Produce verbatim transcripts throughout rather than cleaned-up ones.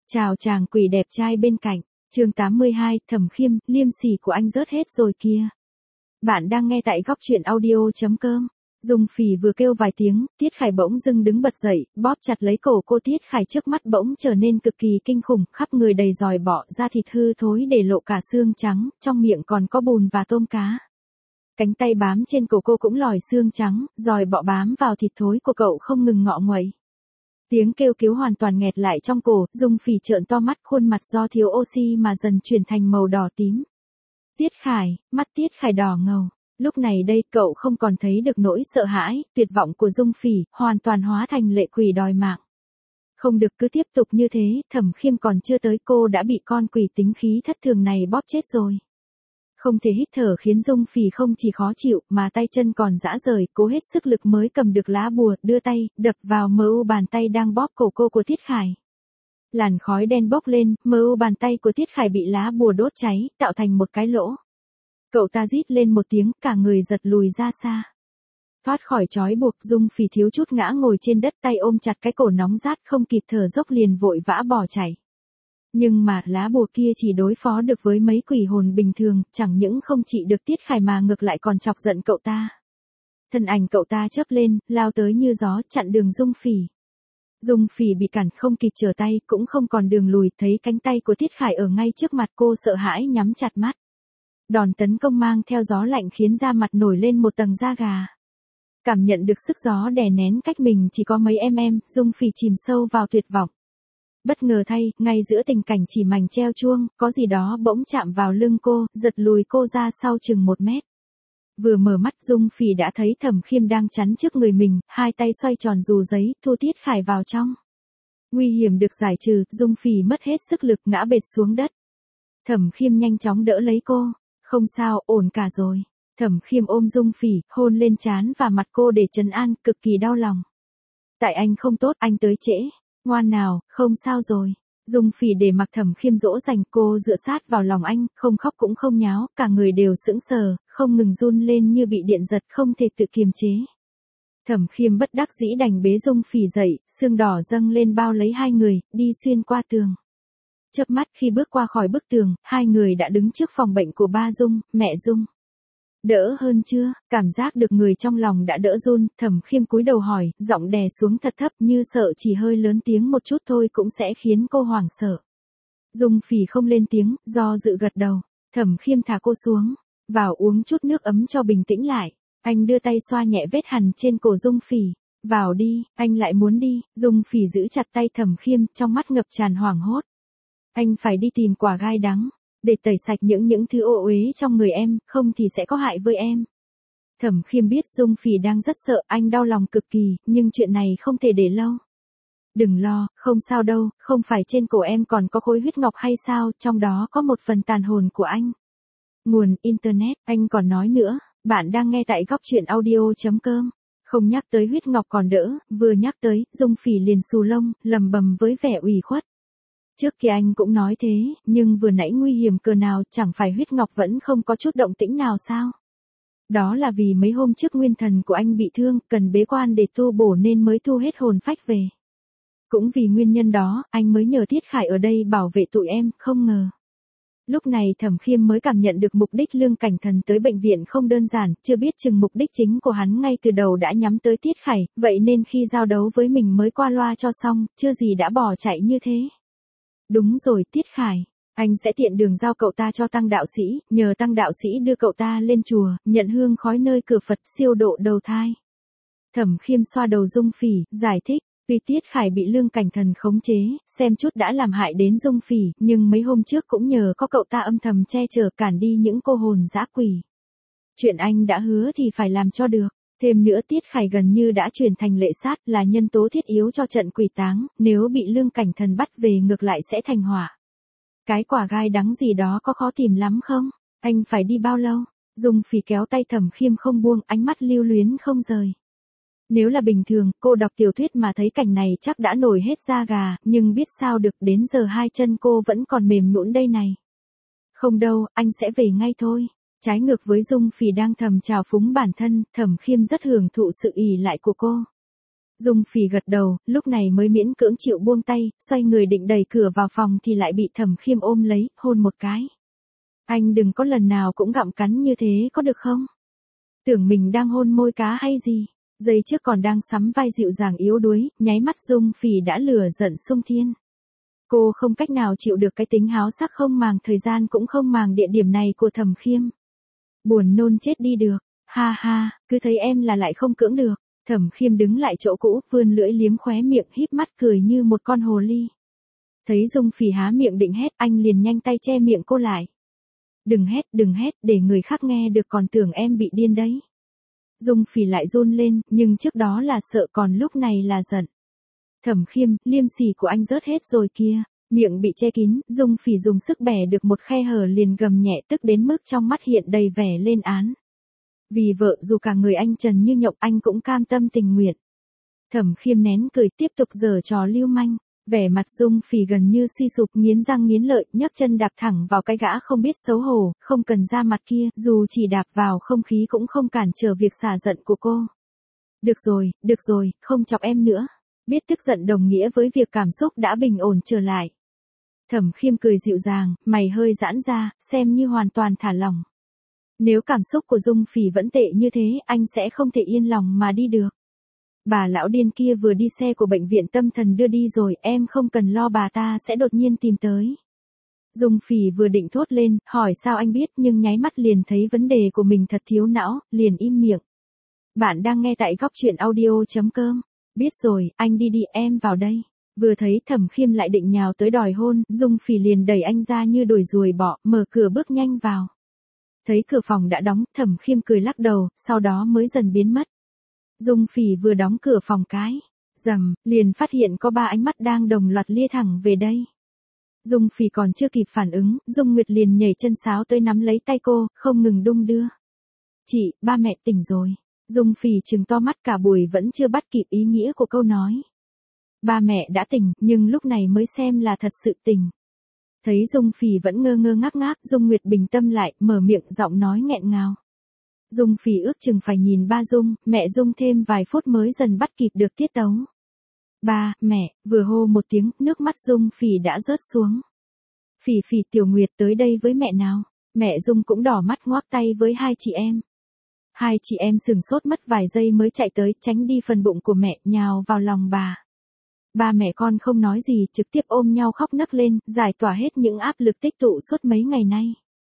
Chào chàng quỷ đẹp trai bên cạnh. Chương tám mươi hai, Thẩm Khiêm, liêm sỉ của anh rớt hết rồi kia. Bạn đang nghe tại góc truyện audio chấm com. Dung Phỉ vừa kêu vài tiếng, Tiết Khải bỗng dưng đứng bật dậy, bóp chặt lấy cổ cô. Tiết Khải trước mắt bỗng trở nên cực kỳ kinh khủng, khắp người đầy giòi bọ, da thịt hư thối để lộ cả xương trắng, trong miệng còn có bùn và tôm cá. Cánh tay bám trên cổ cô cũng lòi xương trắng, giòi bọ bám vào thịt thối của cậu không ngừng ngọ nguậy. Tiếng kêu cứu hoàn toàn nghẹt lại trong cổ, Dung Phỉ trợn to mắt, khuôn mặt do thiếu oxy mà dần chuyển thành màu đỏ tím. Tiết Khải, mắt Tiết Khải đỏ ngầu. Lúc này đây cậu không còn thấy được nỗi sợ hãi, tuyệt vọng của Dung Phỉ, hoàn toàn hóa thành lệ quỷ đòi mạng. Không được cứ tiếp tục như thế, Thẩm Khiêm còn chưa tới cô đã bị con quỷ tính khí thất thường này bóp chết rồi. Không thể hít thở khiến Dung Phỉ không chỉ khó chịu mà tay chân còn rã rời, cố hết sức lực mới cầm được lá bùa, đưa tay, đập vào mờ u bàn tay đang bóp cổ cô của Tiết Khải. Làn khói đen bốc lên, mờ u bàn tay của Tiết Khải bị lá bùa đốt cháy, tạo thành một cái lỗ. Cậu ta rít lên một tiếng, cả người giật lùi ra xa. Thoát khỏi trói buộc, Dung Phỉ thiếu chút ngã ngồi trên đất, tay ôm chặt cái cổ nóng rát, không kịp thở dốc liền vội vã bỏ chạy. Nhưng mà lá bùa kia chỉ đối phó được với mấy quỷ hồn bình thường, chẳng những không trị được Tiết Khải mà ngược lại còn chọc giận cậu ta. Thân ảnh cậu ta chớp lên, lao tới như gió, chặn đường Dung Phỉ. Dung Phỉ bị cản không kịp trở tay, cũng không còn đường lùi, thấy cánh tay của Tiết Khải ở ngay trước mặt cô, sợ hãi nhắm chặt mắt. Đòn tấn công mang theo gió lạnh khiến da mặt nổi lên một tầng da gà. Cảm nhận được sức gió đè nén cách mình chỉ có mấy mm, Dung Phỉ chìm sâu vào tuyệt vọng. Bất ngờ thay, ngay giữa tình cảnh chỉ mảnh treo chuông, có gì đó bỗng chạm vào lưng cô, giật lùi cô ra sau chừng một mét. Vừa mở mắt Dung Phỉ đã thấy Thẩm Khiêm đang chắn trước người mình, hai tay xoay tròn dù giấy, thu Tiết Khải vào trong. Nguy hiểm được giải trừ, Dung Phỉ mất hết sức lực ngã bệt xuống đất. Thẩm Khiêm nhanh chóng đỡ lấy cô. Không sao, ổn cả rồi. Thẩm Khiêm ôm Dung Phỉ, hôn lên trán và mặt cô để trấn an, cực kỳ đau lòng. Tại anh không tốt, anh tới trễ. Ngoan nào, không sao rồi. Dung Phỉ để mặc Thẩm Khiêm dỗ dành, cô dựa sát vào lòng anh, không khóc cũng không nháo, cả người đều sững sờ, không ngừng run lên như bị điện giật, không thể tự kiềm chế. Thẩm Khiêm bất đắc dĩ đành bế Dung Phỉ dậy, xương đỏ dâng lên bao lấy hai người, đi xuyên qua tường. Chớp mắt khi bước qua khỏi bức tường, hai người đã đứng trước phòng bệnh của ba Dung, mẹ Dung. Đỡ hơn chưa? Cảm giác được người trong lòng đã đỡ run, Thẩm Khiêm cúi đầu hỏi, giọng đè xuống thật thấp như sợ chỉ hơi lớn tiếng một chút thôi cũng sẽ khiến cô hoảng sợ. Dung Phỉ không lên tiếng, do dự gật đầu. Thẩm Khiêm thả cô xuống, vào uống chút nước ấm cho bình tĩnh lại. Anh đưa tay xoa nhẹ vết hằn trên cổ Dung Phỉ. Vào đi, anh lại muốn đi. Dung Phỉ giữ chặt tay Thẩm Khiêm, trong mắt ngập tràn hoảng hốt. Anh phải đi tìm quả gai đắng, để tẩy sạch những những thứ ô uế trong người em, không thì sẽ có hại với em. Thẩm Khiêm biết Dung Phỉ đang rất sợ, anh đau lòng cực kỳ, nhưng chuyện này không thể để lâu. Đừng lo, không sao đâu, không phải trên cổ em còn có khối huyết ngọc hay sao, trong đó có một phần tàn hồn của anh. Nguồn Internet, anh còn nói nữa, bạn đang nghe tại góc truyện audio chấm com. Không nhắc tới huyết ngọc còn đỡ, vừa nhắc tới, Dung Phỉ liền xù lông, lầm bầm với vẻ ủy khuất. Trước kia anh cũng nói thế, nhưng vừa nãy nguy hiểm cỡ nào, chẳng phải huyết ngọc vẫn không có chút động tĩnh nào sao? Đó là vì mấy hôm trước nguyên thần của anh bị thương, cần bế quan để tu bổ nên mới thu hết hồn phách về. Cũng vì nguyên nhân đó, anh mới nhờ Tiết Khải ở đây bảo vệ tụi em, không ngờ. Lúc này Thẩm Khiêm mới cảm nhận được mục đích Lương Cảnh Thần tới bệnh viện không đơn giản, chưa biết chừng mục đích chính của hắn ngay từ đầu đã nhắm tới Tiết Khải, vậy nên khi giao đấu với mình mới qua loa cho xong, chưa gì đã bỏ chạy như thế. Đúng rồi, Tiết Khải, anh sẽ tiện đường giao cậu ta cho Tăng đạo sĩ, nhờ Tăng đạo sĩ đưa cậu ta lên chùa, nhận hương khói nơi cửa Phật siêu độ đầu thai. Thẩm Khiêm xoa đầu Dung Phỉ, giải thích, tuy Tiết Khải bị Lương Cảnh Thần khống chế, xem chút đã làm hại đến Dung Phỉ, nhưng mấy hôm trước cũng nhờ có cậu ta âm thầm che chở cản đi những cô hồn dã quỷ. Chuyện anh đã hứa thì phải làm cho được. Thêm nữa Tiết Khải gần như đã chuyển thành lệ sát, là nhân tố thiết yếu cho trận quỷ táng, nếu bị Lương Cảnh Thần bắt về ngược lại sẽ thành họa. Cái quả gai đắng gì đó có khó tìm lắm không? Anh phải đi bao lâu? Dung Phỉ kéo tay Thẩm Khiêm không buông, ánh mắt lưu luyến không rời. Nếu là bình thường, cô đọc tiểu thuyết mà thấy cảnh này chắc đã nổi hết da gà, nhưng biết sao được, đến giờ hai chân cô vẫn còn mềm nhũn đây này. Không đâu, anh sẽ về ngay thôi. Trái ngược với Dung Phỉ đang thầm trào phúng bản thân, Thẩm Khiêm rất hưởng thụ sự ỷ lại của cô. Dung Phỉ gật đầu, lúc này mới miễn cưỡng chịu buông tay, xoay người định đẩy cửa vào phòng thì lại bị Thẩm Khiêm ôm lấy, hôn một cái. Anh đừng có lần nào cũng gặm cắn như thế có được không? Tưởng mình đang hôn môi cá hay gì? Giây trước còn đang sắm vai dịu dàng yếu đuối, nháy mắt Dung Phỉ đã lửa giận xung thiên. Cô không cách nào chịu được cái tính háo sắc không màng thời gian cũng không màng địa điểm này của Thẩm Khiêm. Buồn nôn chết đi được, ha ha, cứ thấy em là lại không cưỡng được. Thẩm Khiêm đứng lại chỗ cũ, vươn lưỡi liếm khóe miệng, híp mắt cười như một con hồ ly. Thấy Dung Phỉ há miệng định hét, anh liền nhanh tay che miệng cô lại. Đừng hét, đừng hét, để người khác nghe được còn tưởng em bị điên đấy. Dung Phỉ lại run lên, nhưng trước đó là sợ còn lúc này là giận. Thẩm Khiêm, liêm sỉ của anh rớt hết rồi kia. Miệng bị che kín, Dung Phỉ dùng sức bẻ được một khe hở liền gầm nhẹ tức đến mức trong mắt hiện đầy vẻ lên án. Vì vợ dù cả người anh trần như nhộng anh cũng cam tâm tình nguyện. Thẩm Khiêm nén cười tiếp tục giở trò lưu manh. Vẻ mặt Dung Phỉ gần như suy sụp, nghiến răng nghiến lợi, nhấc chân đạp thẳng vào cái gã không biết xấu hổ, không cần ra mặt kia, dù chỉ đạp vào không khí cũng không cản trở việc xả giận của cô. Được rồi, được rồi, không chọc em nữa. Biết tức giận đồng nghĩa với việc cảm xúc đã bình ổn trở lại. Thẩm Khiêm cười dịu dàng, mày hơi giãn ra, xem như hoàn toàn thả lỏng. Nếu cảm xúc của Dung Phỉ vẫn tệ như thế, anh sẽ không thể yên lòng mà đi được. Bà lão điên kia vừa đi xe của bệnh viện tâm thần đưa đi rồi, em không cần lo bà ta sẽ đột nhiên tìm tới. Dung Phỉ vừa định thốt lên, hỏi sao anh biết, nhưng nháy mắt liền thấy vấn đề của mình thật thiếu não, liền im miệng. Bạn đang nghe tại góc truyện audio chấm com. Biết rồi, anh đi đi, em vào đây. Vừa thấy Thẩm Khiêm lại định nhào tới đòi hôn, Dung Phỉ liền đẩy anh ra như đuổi ruồi bọ, mở cửa bước nhanh vào. Thấy cửa phòng đã đóng, Thẩm Khiêm cười lắc đầu, sau đó mới dần biến mất. Dung Phỉ vừa đóng cửa phòng cái, rầm, liền phát hiện có ba ánh mắt đang đồng loạt lia thẳng về đây. Dung Phỉ còn chưa kịp phản ứng, Dung Nguyệt liền nhảy chân sáo tới nắm lấy tay cô, không ngừng đung đưa. Chị, ba mẹ tỉnh rồi. Dung Phỉ trừng to mắt cả buổi vẫn chưa bắt kịp ý nghĩa của câu nói. Ba mẹ đã tỉnh, nhưng lúc này mới xem là thật sự tỉnh. Thấy Dung Phỉ vẫn ngơ ngơ ngác ngác, Dung Nguyệt bình tâm lại, mở miệng giọng nói nghẹn ngào. Dung Phỉ ước chừng phải nhìn ba Dung, mẹ Dung thêm vài phút mới dần bắt kịp được tiết tấu. Ba, mẹ, vừa hô một tiếng, nước mắt Dung Phỉ đã rớt xuống. Phỉ Phỉ Tiểu Nguyệt tới đây với mẹ nào. Mẹ Dung cũng đỏ mắt ngoác tay với hai chị em. Hai chị em sừng sốt mất vài giây mới chạy tới, tránh đi phần bụng của mẹ, nhào vào lòng bà. Ba mẹ con không nói gì, trực tiếp ôm nhau khóc nấc lên, giải tỏa hết những áp lực tích tụ suốt mấy ngày nay.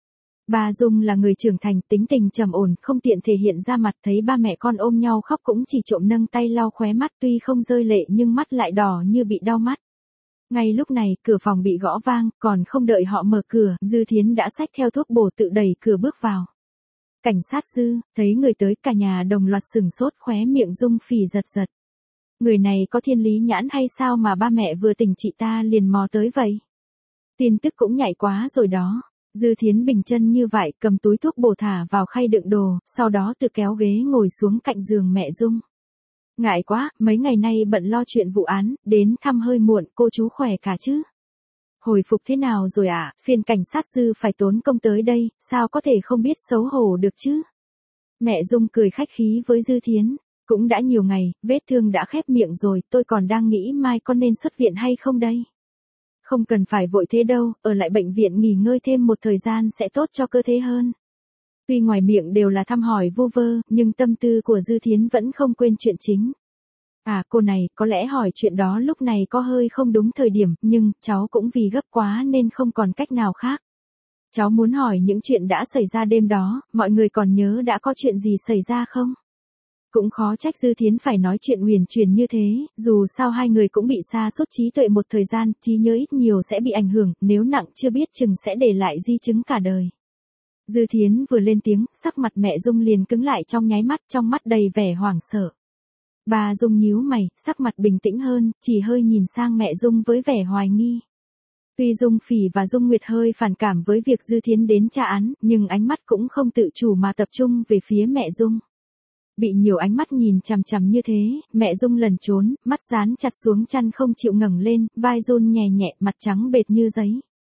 Bà Dung là người trưởng thành, tính tình trầm ổn, không tiện thể hiện ra mặt, thấy ba mẹ con ôm nhau khóc cũng chỉ trộm nâng tay lau khóe mắt, tuy không rơi lệ nhưng mắt lại đỏ như bị đau mắt. Ngay lúc này, cửa phòng bị gõ vang, còn không đợi họ mở cửa, Dư Thiến đã xách theo thuốc bổ tự đẩy cửa bước vào. Cảnh sát Dư, thấy người tới cả nhà đồng loạt sừng sốt, khóe miệng Dung Phỉ giật giật. Người này có thiên lý nhãn hay sao mà ba mẹ vừa tỉnh chị ta liền mò tới vậy? Tin tức cũng nhạy quá rồi đó. Dư Thiến bình chân như vậy, cầm túi thuốc bổ thả vào khay đựng đồ, sau đó tự kéo ghế ngồi xuống cạnh giường mẹ Dung. Ngại quá, mấy ngày nay bận lo chuyện vụ án, đến thăm hơi muộn, cô chú khỏe cả chứ? Hồi phục thế nào rồi ạ? À? Phiên cảnh sát Dư phải tốn công tới đây, sao có thể không biết xấu hổ được chứ? Mẹ Dung cười khách khí với Dư Thiến. Cũng đã nhiều ngày, vết thương đã khép miệng rồi, tôi còn đang nghĩ mai con nên xuất viện hay không đây? Không cần phải vội thế đâu, ở lại bệnh viện nghỉ ngơi thêm một thời gian sẽ tốt cho cơ thể hơn. Tuy ngoài miệng đều là thăm hỏi vu vơ, nhưng tâm tư của Dư Thiến vẫn không quên chuyện chính. À cô này, có lẽ hỏi chuyện đó lúc này có hơi không đúng thời điểm, nhưng cháu cũng vì gấp quá nên không còn cách nào khác. Cháu muốn hỏi những chuyện đã xảy ra đêm đó, mọi người còn nhớ đã có chuyện gì xảy ra không? Cũng khó trách Dư Thiến phải nói chuyện huyền truyền như thế, dù sao hai người cũng bị sa sút trí tuệ một thời gian, trí nhớ ít nhiều sẽ bị ảnh hưởng, nếu nặng chưa biết chừng sẽ để lại di chứng cả đời. Dư Thiến vừa lên tiếng, sắc mặt mẹ Dung liền cứng lại trong nháy mắt, trong mắt đầy vẻ hoảng sợ. Bà Dung nhíu mày, sắc mặt bình tĩnh hơn, chỉ hơi nhìn sang mẹ Dung với vẻ hoài nghi. Tuy Dung Phỉ và Dung Nguyệt hơi phản cảm với việc Dư Thiến đến tra án, nhưng ánh mắt cũng không tự chủ mà tập trung về phía mẹ Dung. Bị nhiều ánh mắt nhìn chằm chằm như thế, mẹ Dung lẩn trốn, mắt dán chặt xuống chăn không chịu ngẩng lên, vai run nhẹ nhẹ, mặt trắng bệch như giấy.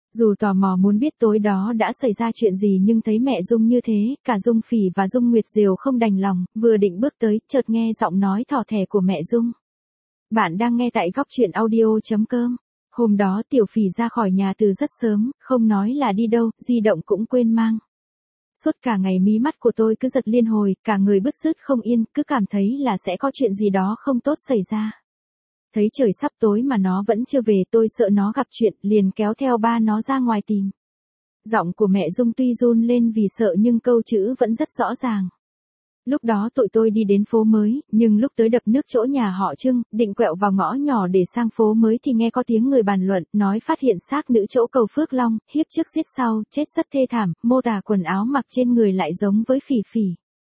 Dù tò mò muốn biết tối đó đã xảy ra chuyện gì nhưng thấy mẹ Dung như thế, cả Dung Phỉ và Dung Nguyệt đều không đành lòng, vừa định bước tới, chợt nghe giọng nói thỏ thẻ của mẹ Dung. Bạn đang nghe tại góc truyện audio.com. Hôm đó Tiểu Phỉ ra khỏi nhà từ rất sớm, không nói là đi đâu, di động cũng quên mang. Suốt cả ngày mí mắt của tôi cứ giật liên hồi, cả người bứt rứt không yên, cứ cảm thấy là sẽ có chuyện gì đó không tốt xảy ra. Thấy trời sắp tối mà nó vẫn chưa về, tôi sợ nó gặp chuyện, liền kéo theo ba nó ra ngoài tìm. Giọng của mẹ Dung tuy run lên vì sợ nhưng câu chữ vẫn rất rõ ràng. Lúc đó tụi tôi đi đến phố mới, nhưng lúc tới đập nước chỗ nhà họ Trưng, định quẹo vào ngõ nhỏ để sang phố mới thì nghe có tiếng người bàn luận, nói phát hiện xác nữ chỗ cầu Phước Long, hiếp trước giết sau, chết rất thê thảm, mô tả quần áo mặc trên người lại giống với Phỉ Phỉ.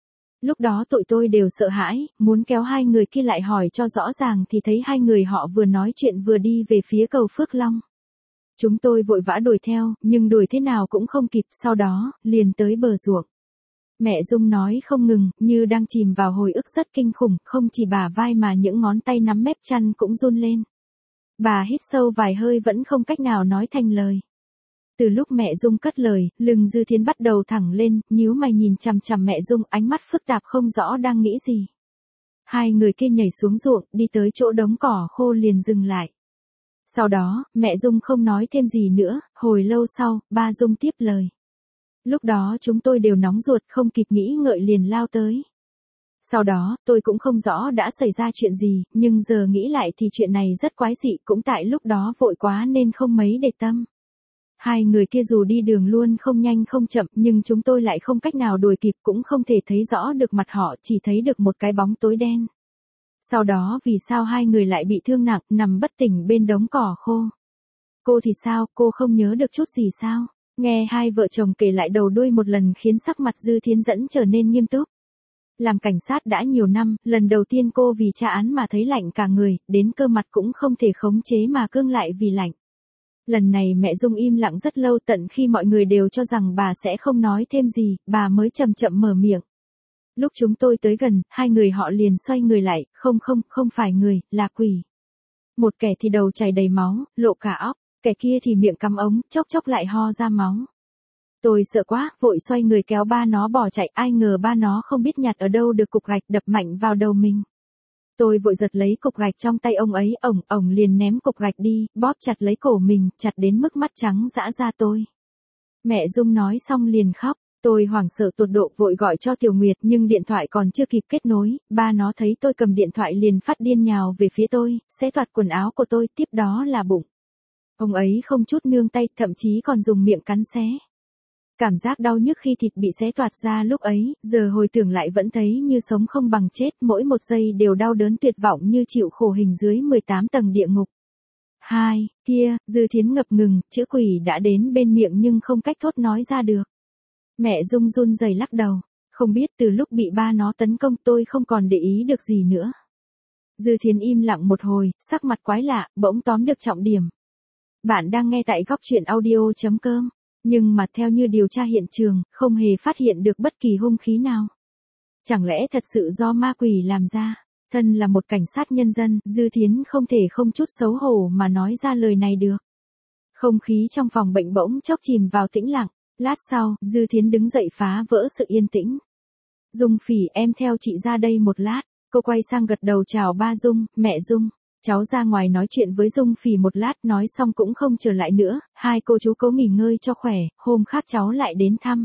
Lúc đó tụi tôi đều sợ hãi, muốn kéo hai người kia lại hỏi cho rõ ràng thì thấy hai người họ vừa nói chuyện vừa đi về phía cầu Phước Long. Chúng tôi vội vã đuổi theo, nhưng đuổi thế nào cũng không kịp, sau đó, liền tới bờ ruộng. Mẹ Dung nói không ngừng, như đang chìm vào hồi ức rất kinh khủng, không chỉ bả vai mà những ngón tay nắm mép chăn cũng run lên. Bà hít sâu vài hơi vẫn không cách nào nói thành lời. Từ lúc mẹ Dung cất lời, lưng Dư Thiến bắt đầu thẳng lên, nhíu mày nhìn chằm chằm mẹ Dung, ánh mắt phức tạp không rõ đang nghĩ gì. Hai người kia nhảy xuống ruộng, đi tới chỗ đống cỏ khô liền dừng lại. Sau đó, mẹ Dung không nói thêm gì nữa, hồi lâu sau, ba Dung tiếp lời. Lúc đó chúng tôi đều nóng ruột, không kịp nghĩ ngợi liền lao tới. Sau đó, tôi cũng không rõ đã xảy ra chuyện gì, nhưng giờ nghĩ lại thì chuyện này rất quái dị, cũng tại lúc đó vội quá nên không mấy để tâm. Hai người kia dù đi đường luôn không nhanh không chậm, nhưng chúng tôi lại không cách nào đuổi kịp, cũng không thể thấy rõ được mặt họ, chỉ thấy được một cái bóng tối đen. Sau đó vì sao hai người lại bị thương nặng, nằm bất tỉnh bên đống cỏ khô? Cô thì sao, cô không nhớ được chút gì sao? Nghe hai vợ chồng kể lại đầu đuôi một lần khiến sắc mặt Dư Thiến Dẫn trở nên nghiêm túc. Làm cảnh sát đã nhiều năm, lần đầu tiên cô vì tra án mà thấy lạnh cả người, đến cơ mặt cũng không thể khống chế mà cương lại vì lạnh. Lần này mẹ Dung im lặng rất lâu, tận khi mọi người đều cho rằng bà sẽ không nói thêm gì, bà mới chậm chậm mở miệng. Lúc chúng tôi tới gần, hai người họ liền xoay người lại, không không, không phải người, là quỷ. Một kẻ thì đầu chảy đầy máu, lộ cả óc, kẻ kia thì miệng cắm ống, chốc chốc lại ho ra máu. Tôi sợ quá, vội xoay người kéo ba nó bỏ chạy, ai ngờ ba nó không biết nhặt ở đâu được cục gạch đập mạnh vào đầu mình. Tôi vội giật lấy cục gạch trong tay ông ấy, ổng, ổng liền ném cục gạch đi, bóp chặt lấy cổ mình, chặt đến mức mắt trắng dã ra tôi. Mẹ Dung nói xong liền khóc, tôi hoảng sợ tột độ vội gọi cho Tiểu Nguyệt nhưng điện thoại còn chưa kịp kết nối, ba nó thấy tôi cầm điện thoại liền phát điên nhào về phía tôi, xé toạc quần áo của tôi, tiếp đó là bụng. Ông ấy không chút nương tay, thậm chí còn dùng miệng cắn xé. Cảm giác đau nhức khi thịt bị xé toạc ra lúc ấy, giờ hồi tưởng lại vẫn thấy như sống không bằng chết, mỗi một giây đều đau đớn tuyệt vọng như chịu khổ hình dưới mười tám tầng địa ngục. Hai, kia, Dư Thiến ngập ngừng, chữ quỷ đã đến bên miệng nhưng không cách thốt nói ra được. Mẹ Dung run rẩy lắc đầu, không biết từ lúc bị ba nó tấn công tôi không còn để ý được gì nữa. Dư Thiến im lặng một hồi, sắc mặt quái lạ, bỗng tóm được trọng điểm. Bạn đang nghe tại góc truyện audio.com. Nhưng mà theo như điều tra hiện trường, không hề phát hiện được bất kỳ hung khí nào. Chẳng lẽ thật sự do ma quỷ làm ra? Thân là một cảnh sát nhân dân, Dư Thiến không thể không chút xấu hổ mà nói ra lời này được. Không khí trong phòng bệnh bỗng chốc chìm vào tĩnh lặng. Lát sau, Dư Thiến đứng dậy phá vỡ sự yên tĩnh. Dung Phỉ, em theo chị ra đây một lát. Cô quay sang gật đầu chào ba Dung, mẹ Dung. Cháu ra ngoài nói chuyện với Dung Phỉ một lát, nói xong cũng không trở lại nữa, hai cô chú cố nghỉ ngơi cho khỏe, hôm khác cháu lại đến thăm.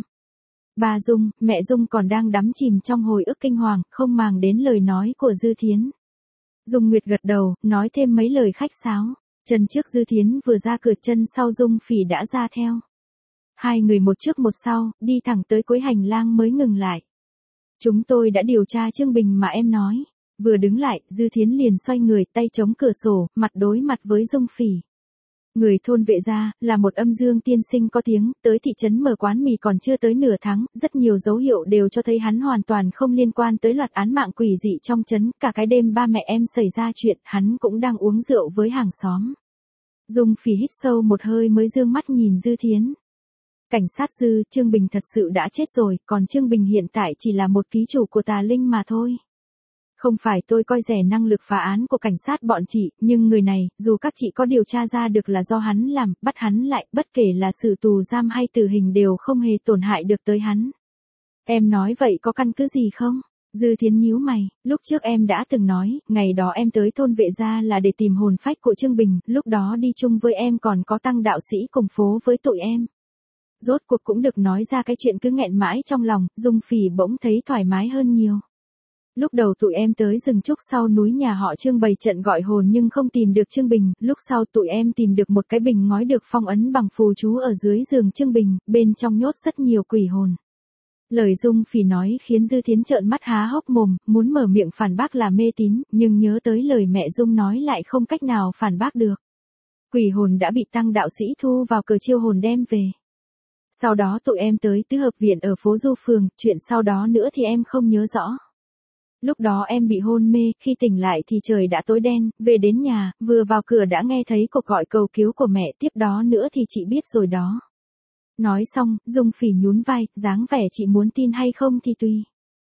Ba Dung, mẹ Dung còn đang đắm chìm trong hồi ức kinh hoàng, không màng đến lời nói của Dư Thiến. Dung Nguyệt gật đầu, nói thêm mấy lời khách sáo. Chân trước Dư Thiến vừa ra cửa, chân sau Dung Phỉ đã ra theo. Hai người một trước một sau, đi thẳng tới cuối hành lang mới ngừng lại. Chúng tôi đã điều tra Trương Bình mà em nói. Vừa đứng lại, Dư Thiến liền xoay người, tay chống cửa sổ, mặt đối mặt với Dung Phỉ. Người thôn Vệ gia, là một âm dương tiên sinh có tiếng, tới thị trấn mở quán mì còn chưa tới nửa tháng, rất nhiều dấu hiệu đều cho thấy hắn hoàn toàn không liên quan tới loạt án mạng quỷ dị trong trấn, cả cái đêm ba mẹ em xảy ra chuyện, hắn cũng đang uống rượu với hàng xóm. Dung Phỉ hít sâu một hơi mới dương mắt nhìn Dư Thiến. Cảnh sát Dư, Trương Bình thật sự đã chết rồi, còn Trương Bình hiện tại chỉ là một ký chủ của tà linh mà thôi. Không phải tôi coi rẻ năng lực phá án của cảnh sát bọn chị, nhưng người này, dù các chị có điều tra ra được là do hắn làm, bắt hắn lại, bất kể là xử tù giam hay tử hình đều không hề tổn hại được tới hắn. Em nói vậy có căn cứ gì không? Dư Thiến nhíu mày, lúc trước em đã từng nói, ngày đó em tới thôn Vệ Gia là để tìm hồn phách của Trương Bình, lúc đó đi chung với em còn có Tăng đạo sĩ cùng phố với tụi em. Rốt cuộc cũng được nói ra cái chuyện cứ nghẹn mãi trong lòng, Dung Phỉ bỗng thấy thoải mái hơn nhiều. Lúc đầu tụi em tới rừng trúc sau núi nhà họ Trương bày trận gọi hồn nhưng không tìm được Trương Bình, lúc sau tụi em tìm được một cái bình ngói được phong ấn bằng phù chú ở dưới giường Trương Bình, bên trong nhốt rất nhiều quỷ hồn. Lời Dung Phỉ nói khiến Dư Thiến trợn mắt há hốc mồm, muốn mở miệng phản bác là mê tín, nhưng nhớ tới lời mẹ Dung nói lại không cách nào phản bác được. Quỷ hồn đã bị Tăng đạo sĩ thu vào cờ chiêu hồn đem về. Sau đó tụi em tới tứ hợp viện ở phố Du Phường, chuyện sau đó nữa thì em không nhớ rõ. Lúc đó em bị hôn mê, khi tỉnh lại thì trời đã tối đen, về đến nhà, vừa vào cửa đã nghe thấy cuộc gọi cầu cứu của mẹ, tiếp đó nữa thì chị biết rồi đó. Nói xong, Dung Phỉ nhún vai, dáng vẻ chị muốn tin hay không thì tùy.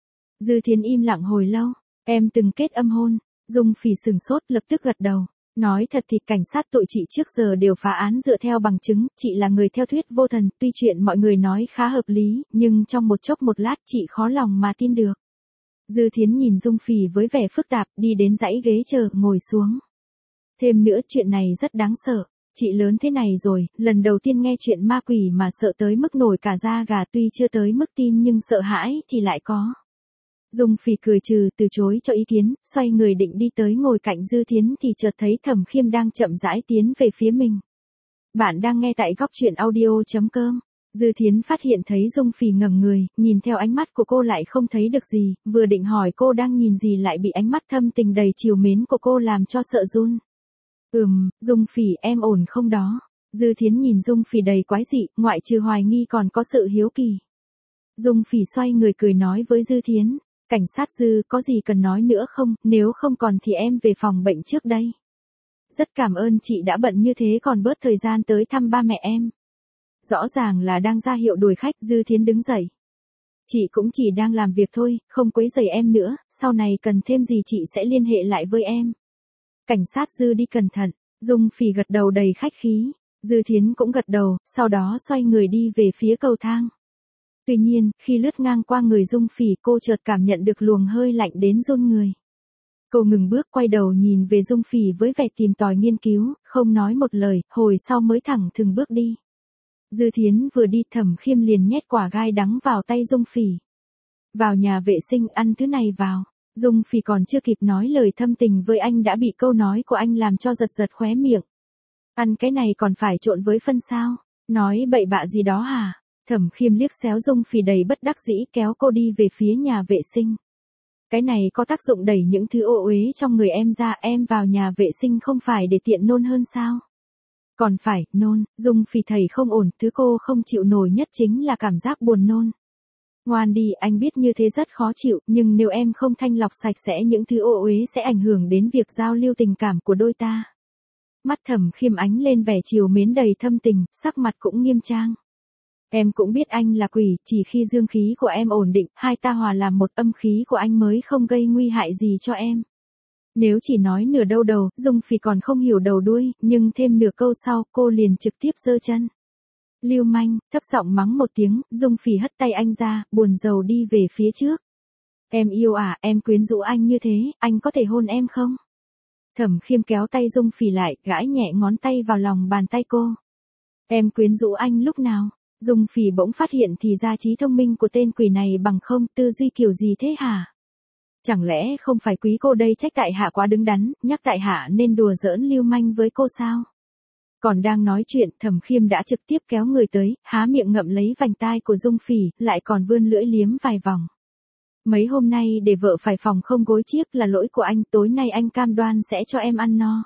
Dư Thiến im lặng hồi lâu, em từng kết âm hôn, Dung Phỉ sừng sốt lập tức gật đầu. Nói thật thì cảnh sát tụi chị trước giờ đều phá án dựa theo bằng chứng, chị là người theo thuyết vô thần, tuy chuyện mọi người nói khá hợp lý, nhưng trong một chốc một lát chị khó lòng mà tin được. Dư Thiến nhìn Dung Phỉ với vẻ phức tạp, đi đến dãy ghế chờ, ngồi xuống. Thêm nữa chuyện này rất đáng sợ, chị lớn thế này rồi, lần đầu tiên nghe chuyện ma quỷ mà sợ tới mức nổi cả da gà, tuy chưa tới mức tin nhưng sợ hãi thì lại có. Dung Phỉ cười trừ từ chối cho ý kiến, xoay người định đi tới ngồi cạnh Dư Thiến thì chợt thấy Thẩm Khiêm đang chậm rãi tiến về phía mình. Bạn đang nghe tại góc truyện audio chấm com. Dư Thiến phát hiện thấy Dung Phỉ ngẩng người, nhìn theo ánh mắt của cô lại không thấy được gì, vừa định hỏi cô đang nhìn gì lại bị ánh mắt thâm tình đầy trìu mến của cô làm cho sợ run. Ừm, Dung Phỉ em ổn không đó? Dư Thiến nhìn Dung Phỉ đầy quái dị, ngoại trừ hoài nghi còn có sự hiếu kỳ. Dung Phỉ xoay người cười nói với Dư Thiến, cảnh sát Dư có gì cần nói nữa không, nếu không còn thì em về phòng bệnh trước đây. Rất cảm ơn chị đã bận như thế còn bớt thời gian tới thăm ba mẹ em. Rõ ràng là đang ra hiệu đuổi khách, Dư Thiến đứng dậy. Chị cũng chỉ đang làm việc thôi, không quấy rầy em nữa, sau này cần thêm gì chị sẽ liên hệ lại với em. Cảnh sát Dư đi cẩn thận, Dung Phỉ gật đầu đầy khách khí, Dư Thiến cũng gật đầu, sau đó xoay người đi về phía cầu thang. Tuy nhiên, khi lướt ngang qua người Dung Phỉ cô chợt cảm nhận được luồng hơi lạnh đến run người. Cô ngừng bước quay đầu nhìn về Dung Phỉ với vẻ tìm tòi nghiên cứu, không nói một lời, hồi sau mới thẳng thừng bước đi. Dư Thiến vừa đi Thẩm Khiêm liền nhét quả gai đắng vào tay Dung Phỉ. Vào nhà vệ sinh ăn thứ này vào. Dung Phỉ còn chưa kịp nói lời thâm tình với anh đã bị câu nói của anh làm cho giật giật khóe miệng. Ăn cái này còn phải trộn với phân sao? Nói bậy bạ gì đó hả? Thẩm Khiêm liếc xéo Dung Phỉ đầy bất đắc dĩ kéo cô đi về phía nhà vệ sinh. Cái này có tác dụng đẩy những thứ ô uế trong người em ra, em vào nhà vệ sinh không phải để tiện nôn hơn sao? Còn phải, nôn, Dung Phỉ thấy không ổn, thứ cô không chịu nổi nhất chính là cảm giác buồn nôn. Ngoan đi, anh biết như thế rất khó chịu, nhưng nếu em không thanh lọc sạch sẽ những thứ ô uế sẽ ảnh hưởng đến việc giao lưu tình cảm của đôi ta. Mắt Thẩm Khiêm ánh lên vẻ trìu mến đầy thâm tình, sắc mặt cũng nghiêm trang. Em cũng biết anh là quỷ, chỉ khi dương khí của em ổn định, hai ta hòa làm một, âm khí của anh mới không gây nguy hại gì cho em. Nếu chỉ nói nửa đâu đầu, Dung Phỉ còn không hiểu đầu đuôi, nhưng thêm nửa câu sau, cô liền trực tiếp giơ chân. Lưu manh, thấp giọng mắng một tiếng, Dung Phỉ hất tay anh ra, buồn rầu đi về phía trước. Em yêu à, em quyến rũ anh như thế, anh có thể hôn em không? Thẩm Khiêm kéo tay Dung Phỉ lại, gãi nhẹ ngón tay vào lòng bàn tay cô. Em quyến rũ anh lúc nào? Dung Phỉ bỗng phát hiện thì ra trí thông minh của tên quỷ này bằng không, tư duy kiểu gì thế hả? Chẳng lẽ không phải quý cô đây trách tại hạ quá đứng đắn, nhắc tại hạ nên đùa giỡn lưu manh với cô sao? Còn đang nói chuyện, Thẩm Khiêm đã trực tiếp kéo người tới, há miệng ngậm lấy vành tai của Dung Phỉ, lại còn vươn lưỡi liếm vài vòng. Mấy hôm nay để vợ phải phòng không gối chiếc là lỗi của anh, tối nay anh cam đoan sẽ cho em ăn no.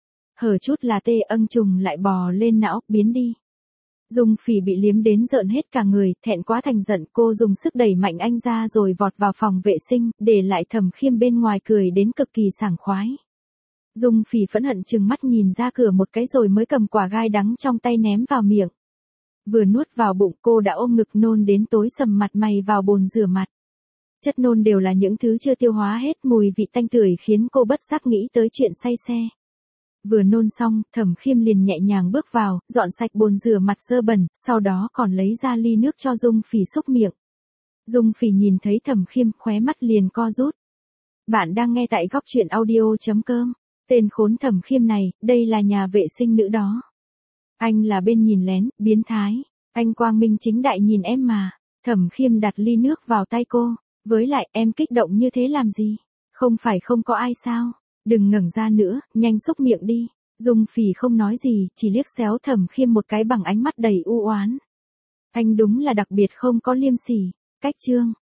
Hở chút là tê âng trùng lại bò lên não, biến đi. Dung Phỉ bị liếm đến rợn hết cả người, thẹn quá thành giận, cô dùng sức đẩy mạnh anh ra rồi vọt vào phòng vệ sinh, để lại Thẩm Khiêm bên ngoài cười đến cực kỳ sảng khoái. Dung Phỉ phẫn hận chừng mắt nhìn ra cửa một cái rồi mới cầm quả gai đắng trong tay ném vào miệng. Vừa nuốt vào bụng cô đã ôm ngực nôn đến tối sầm mặt mày vào bồn rửa mặt. Chất nôn đều là những thứ chưa tiêu hóa hết, mùi vị tanh tưởi khiến cô bất giác nghĩ tới chuyện say xe. Vừa nôn xong, Thẩm Khiêm liền nhẹ nhàng bước vào, dọn sạch bồn rửa mặt dơ bẩn, sau đó còn lấy ra ly nước cho Dung Phỉ xúc miệng. Dung Phỉ nhìn thấy Thẩm Khiêm, khóe mắt liền co rút. Bạn đang nghe tại góc truyện audio chấm com. Tên khốn Thẩm Khiêm này, đây là nhà vệ sinh nữ đó. Anh là bên nhìn lén, biến thái. Anh quang minh chính đại nhìn em mà. Thẩm Khiêm đặt ly nước vào tay cô. Với lại, em kích động như thế làm gì? Không phải không có ai sao? Đừng ngẩng ra nữa, nhanh xúc miệng đi. Dung Phỉ không nói gì, chỉ liếc xéo Thẩm Khiêm một cái bằng ánh mắt đầy u oán. Anh đúng là đặc biệt không có liêm sỉ. Cách chương.